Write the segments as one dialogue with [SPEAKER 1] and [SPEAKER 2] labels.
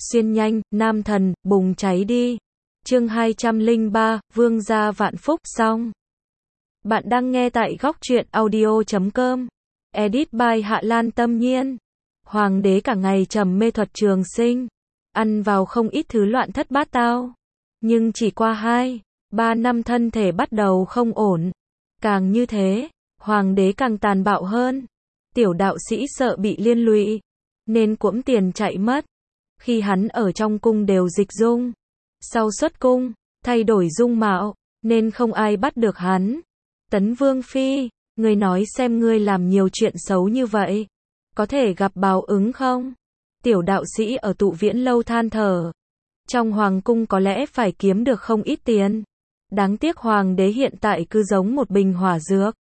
[SPEAKER 1] Xuyên nhanh, nam thần, bùng cháy đi. Chương 203, Vương gia vạn phúc, xong. Bạn đang nghe tại góc truyện audio.com. Edit by Hạ Lan Tâm Nhiên. Hoàng đế cả ngày trầm mê thuật trường sinh, ăn vào không ít thứ loạn thất bát tao. Nhưng chỉ qua 2-3 năm thân thể bắt đầu không ổn. Càng như thế, hoàng đế càng tàn bạo hơn. Tiểu đạo sĩ sợ bị liên lụy, nên cuỗm tiền chạy mất. Khi hắn ở trong cung đều dịch dung. Sau xuất cung, thay đổi dung mạo, nên không ai bắt được hắn. Tấn Vương Phi, ngươi nói xem ngươi làm nhiều chuyện xấu như vậy, có thể gặp báo ứng không? Tiểu đạo sĩ ở Tụ Viễn lâu than thở. Trong hoàng cung có lẽ phải kiếm được không ít tiền. Đáng tiếc hoàng đế hiện tại cứ giống một bình hỏa dược.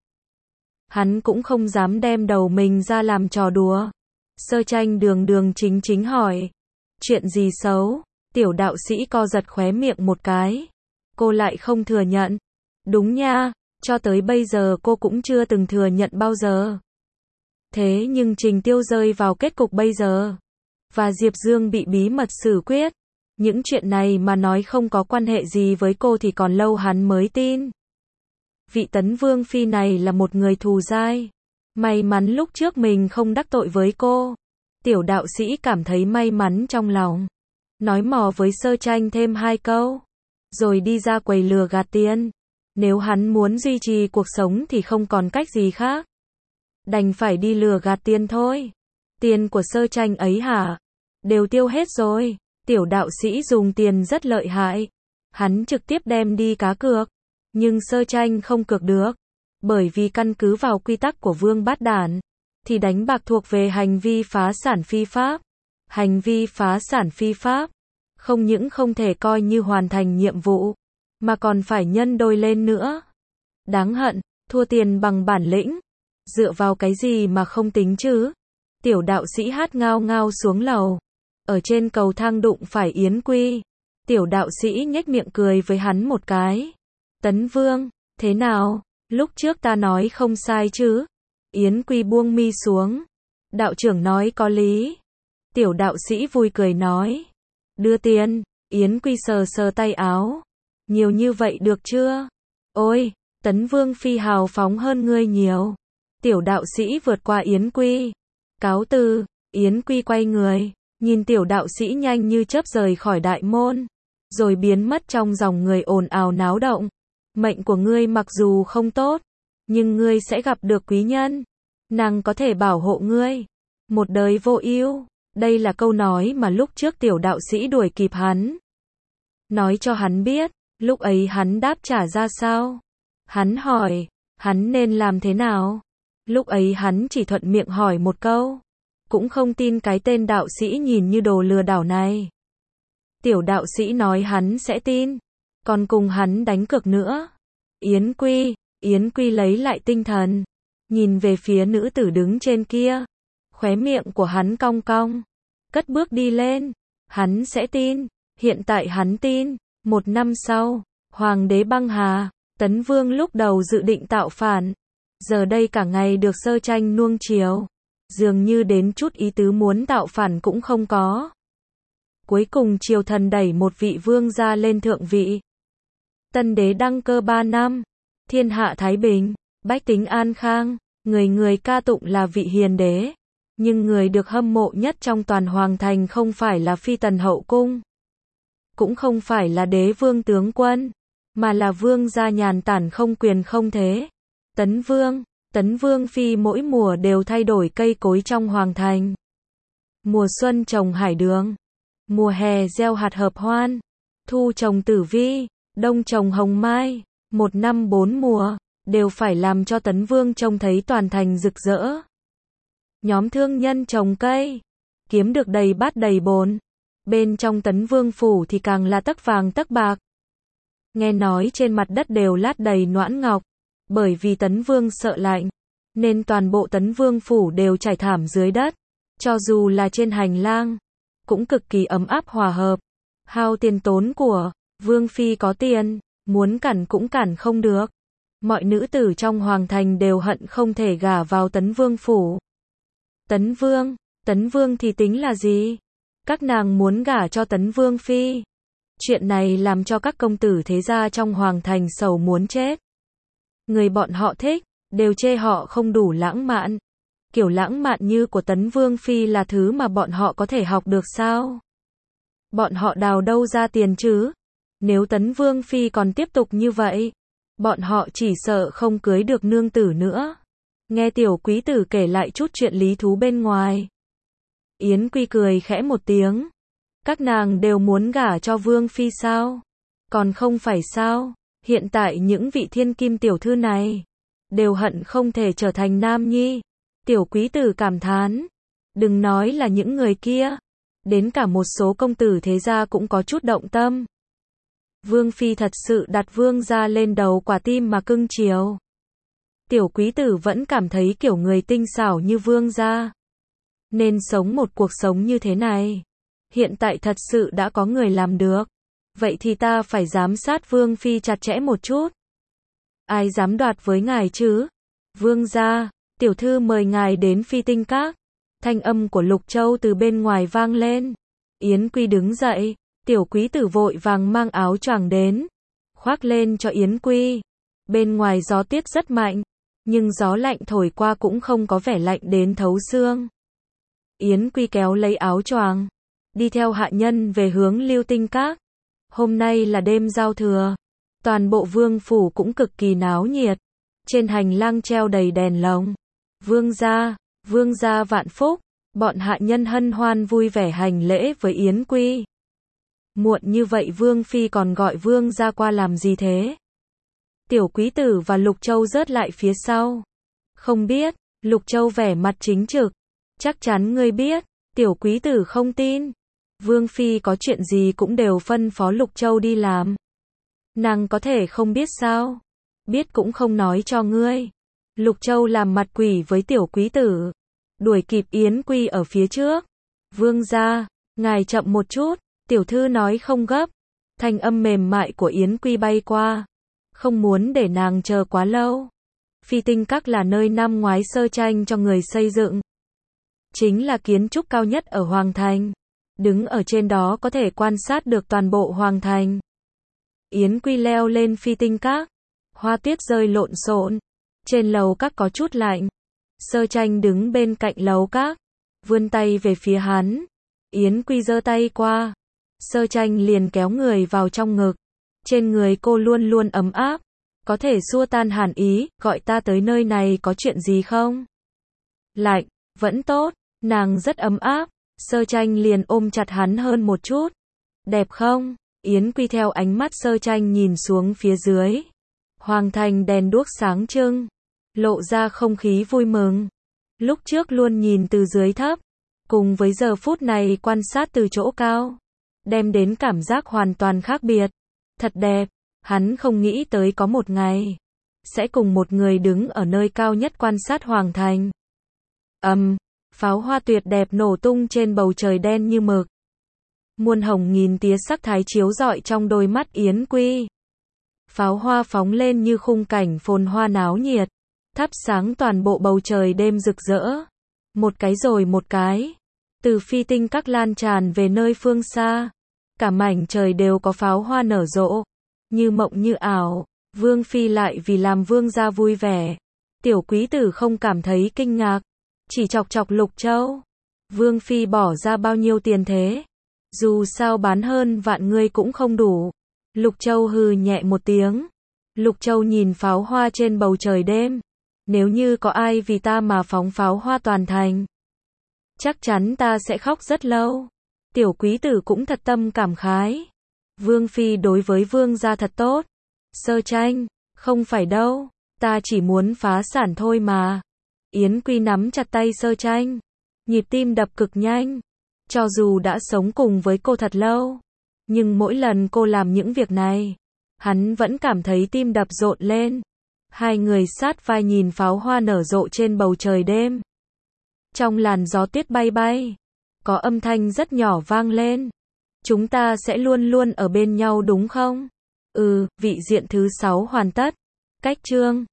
[SPEAKER 1] Hắn cũng không dám đem đầu mình ra làm trò đùa. Sơ Tranh đường đường chính chính hỏi. Chuyện gì xấu? Tiểu đạo sĩ co giật khóe miệng một cái. Cô lại không thừa nhận. Đúng nha, cho tới bây giờ cô cũng chưa từng thừa nhận bao giờ. Thế nhưng Trình Tiêu rơi vào kết cục bây giờ, và Diệp Dương bị bí mật xử quyết, những chuyện này mà nói không có quan hệ gì với cô thì còn lâu hắn mới tin. Vị Tấn Vương Phi này là một người thù dai. May mắn lúc trước mình không đắc tội với cô. Tiểu đạo sĩ cảm thấy may mắn trong lòng. Nói mò với Sơ Tranh thêm 2 câu. Rồi đi ra quầy lừa gạt tiền. Nếu hắn muốn duy trì cuộc sống thì không còn cách gì khác. Đành phải đi lừa gạt tiền thôi. Tiền của Sơ Tranh ấy hả? Đều tiêu hết rồi. Tiểu đạo sĩ dùng tiền rất lợi hại. Hắn trực tiếp đem đi cá cược. Nhưng Sơ Tranh không cược được. Bởi vì căn cứ vào quy tắc của Vương Bát Đản, thì đánh bạc thuộc về hành vi phá sản phi pháp. Hành vi phá sản phi pháp không những không thể coi như hoàn thành nhiệm vụ, mà còn phải nhân đôi lên nữa. Đáng hận, thua tiền bằng bản lĩnh. Dựa vào cái gì mà không tính chứ? Tiểu đạo sĩ hát ngao ngao xuống lầu. Ở trên cầu thang đụng phải Yến Quy. Tiểu đạo sĩ nhếch miệng cười với hắn một cái. Tấn Vương, thế nào? Lúc trước ta nói không sai chứ? Yến Quy buông mi xuống. Đạo trưởng nói có lý. Tiểu đạo sĩ vui cười nói. Đưa tiền. Yến Quy sờ sờ tay áo. Nhiều như vậy được chưa? Ôi, Tấn Vương Phi hào phóng hơn ngươi nhiều. Tiểu đạo sĩ vượt qua Yến Quy. Cáo từ. Yến Quy quay người, nhìn tiểu đạo sĩ nhanh như chớp rời khỏi đại môn, rồi biến mất trong dòng người ồn ào náo động. Mệnh của ngươi mặc dù không tốt, nhưng ngươi sẽ gặp được quý nhân. Nàng có thể bảo hộ ngươi. Một đời vô ưu. Đây là câu nói mà lúc trước tiểu đạo sĩ đuổi kịp hắn. Nói cho hắn biết, lúc ấy hắn đáp trả ra sao. Hắn hỏi, hắn nên làm thế nào? Lúc ấy hắn chỉ thuận miệng hỏi một câu. Cũng không tin cái tên đạo sĩ nhìn như đồ lừa đảo này. Tiểu đạo sĩ nói hắn sẽ tin. Còn cùng hắn đánh cược nữa. Yến Quy lấy lại tinh thần. Nhìn về phía nữ tử đứng trên kia. Khóe miệng của hắn cong cong. Cất bước đi lên. Hắn sẽ tin. Hiện tại hắn tin. 1 năm sau, Hoàng đế băng hà. Tấn Vương lúc đầu dự định tạo phản. Giờ đây cả ngày được Sơ Tranh nuông chiều. Dường như đến chút ý tứ muốn tạo phản cũng không có. Cuối cùng triều thần đẩy một vị vương gia lên thượng vị. Tân đế đăng cơ 3 năm. Thiên hạ thái bình, bách tính an khang, người người ca tụng là vị hiền đế. Nhưng người được hâm mộ nhất trong toàn hoàng thành không phải là phi tần hậu cung, cũng không phải là đế vương tướng quân, mà là vương gia nhàn tản không quyền không thế. Tấn Vương Phi mỗi mùa đều thay đổi cây cối trong hoàng thành. Mùa xuân trồng hải đường, mùa hè gieo hạt hợp hoan, thu trồng tử vi, đông trồng hồng mai. 1 năm 4 mùa, đều phải làm cho Tấn Vương trông thấy toàn thành rực rỡ. Nhóm thương nhân trồng cây, kiếm được đầy bát đầy bồn. Bên trong Tấn Vương phủ thì càng là tấc vàng tấc bạc. Nghe nói trên mặt đất đều lát đầy noãn ngọc. Bởi vì Tấn Vương sợ lạnh, nên toàn bộ Tấn Vương phủ đều trải thảm dưới đất. Cho dù là trên hành lang, cũng cực kỳ ấm áp hòa hợp. Hao tiền tốn của, Vương Phi có tiền, muốn cản cũng cản không được. Mọi nữ tử trong hoàng thành đều hận không thể gả vào Tấn Vương phủ. Tấn Vương thì tính là gì? Các nàng muốn gả cho Tấn Vương Phi. Chuyện này làm cho các công tử thế gia trong hoàng thành sầu muốn chết. Người bọn họ thích, đều chê họ không đủ lãng mạn. Kiểu lãng mạn như của Tấn Vương Phi là thứ mà bọn họ có thể học được sao? Bọn họ đào đâu ra tiền chứ? Nếu Tấn Vương Phi còn tiếp tục như vậy, bọn họ chỉ sợ không cưới được nương tử nữa. Nghe tiểu quý tử kể lại chút chuyện lý thú bên ngoài. Yến Quy cười khẽ một tiếng. Các nàng đều muốn gả cho Vương Phi sao? Còn không phải sao? Hiện tại những vị thiên kim tiểu thư này đều hận không thể trở thành nam nhi. Tiểu quý tử cảm thán. Đừng nói là những người kia. Đến cả một số công tử thế gia cũng có chút động tâm. Vương Phi thật sự đặt vương gia lên đầu quả tim mà cưng chiều. Tiểu quý tử vẫn cảm thấy kiểu người tinh xảo như vương gia nên sống một cuộc sống như thế này. Hiện tại thật sự đã có người làm được. Vậy thì ta phải giám sát Vương Phi chặt chẽ một chút. Ai dám đoạt với ngài chứ? Vương gia, tiểu thư mời ngài đến Phi Tinh Các. Thanh âm của Lục Châu từ bên ngoài vang lên. Yến Quy đứng dậy, tiểu quý tử vội vàng mang áo choàng đến, khoác lên cho Yến Quy. Bên ngoài gió tiết rất mạnh, nhưng gió lạnh thổi qua cũng không có vẻ lạnh đến thấu xương. Yến Quy kéo lấy áo choàng, đi theo hạ nhân về hướng Lưu Tinh Các. Hôm nay là đêm giao thừa, toàn bộ vương phủ cũng cực kỳ náo nhiệt. Trên hành lang treo đầy đèn lồng. Vương gia vạn phúc, bọn hạ nhân hân hoan vui vẻ hành lễ với Yến Quy. Muộn như vậy Vương Phi còn gọi vương gia qua làm gì thế? Tiểu quý tử và Lục Châu rớt lại phía sau. Không biết, Lục Châu vẻ mặt chính trực. Chắc chắn ngươi biết, tiểu quý tử không tin. Vương Phi có chuyện gì cũng đều phân phó Lục Châu đi làm. Nàng có thể không biết sao? Biết cũng không nói cho ngươi. Lục Châu làm mặt quỷ với tiểu quý tử, đuổi kịp Yến Quy ở phía trước. Vương gia, ngài chậm một chút, tiểu thư nói không gấp. Thanh âm mềm mại của Yến Quy bay qua, không muốn để nàng chờ quá lâu. Phi Tinh Các là nơi năm ngoái Sơ Tranh cho người xây dựng. Chính là kiến trúc cao nhất ở Hoàng Thành. Đứng ở trên đó có thể quan sát được toàn bộ Hoàng Thành. Yến Quy leo lên Phi Tinh Các. Hoa tuyết rơi lộn xộn. Trên lầu các có chút lạnh. Sơ Tranh đứng bên cạnh lầu các, vươn tay về phía hắn. Yến Quy giơ tay qua. Sơ Tranh liền kéo người vào trong ngực. Trên người cô luôn luôn ấm áp, có thể xua tan hàn ý. Gọi ta tới nơi này có chuyện gì không? Lạnh, vẫn tốt, nàng rất ấm áp. Sơ Tranh liền ôm chặt hắn hơn một chút. Đẹp không? Yến Quy theo ánh mắt Sơ Tranh nhìn xuống phía dưới. Hoàng thành đèn đuốc sáng trưng, lộ ra không khí vui mừng. Lúc trước luôn nhìn từ dưới thấp, cùng với giờ phút này quan sát từ chỗ cao, đem đến cảm giác hoàn toàn khác biệt. Thật đẹp, hắn không nghĩ tới có một ngày sẽ cùng một người đứng ở nơi cao nhất quan sát hoàng thành. Pháo hoa tuyệt đẹp nổ tung trên bầu trời đen như mực. Muôn hồng nghìn tía sắc thái chiếu rọi trong đôi mắt Yến Quy. Pháo hoa phóng lên như khung cảnh phồn hoa náo nhiệt, thắp sáng toàn bộ bầu trời đêm rực rỡ. Một cái rồi một cái, từ Phi Tinh Các lan tràn về nơi phương xa. Cả mảnh trời đều có pháo hoa nở rộ, như mộng như ảo. Vương Phi lại vì làm vương gia vui vẻ. Tiểu quý tử không cảm thấy kinh ngạc, chỉ chọc chọc Lục Châu. Vương Phi bỏ ra bao nhiêu tiền thế? Dù sao bán hơn vạn ngươi cũng không đủ. Lục Châu hừ nhẹ một tiếng. Lục Châu nhìn pháo hoa trên bầu trời đêm. Nếu như có ai vì ta mà phóng pháo hoa toàn thành, chắc chắn ta sẽ khóc rất lâu. Tiểu quý tử cũng thật tâm cảm khái. Vương Phi đối với vương gia thật tốt. Sơ Tranh, không phải đâu, ta chỉ muốn phá sản thôi mà. Yến Quy nắm chặt tay Sơ Tranh, nhịp tim đập cực nhanh. Cho dù đã sống cùng với cô thật lâu, nhưng mỗi lần cô làm những việc này, hắn vẫn cảm thấy tim đập rộn lên. Hai người sát vai nhìn pháo hoa nở rộ trên bầu trời đêm. Trong làn gió tuyết bay bay, có âm thanh rất nhỏ vang lên. Chúng ta sẽ luôn luôn ở bên nhau đúng không? Vị diện thứ 6 hoàn tất. Cách chương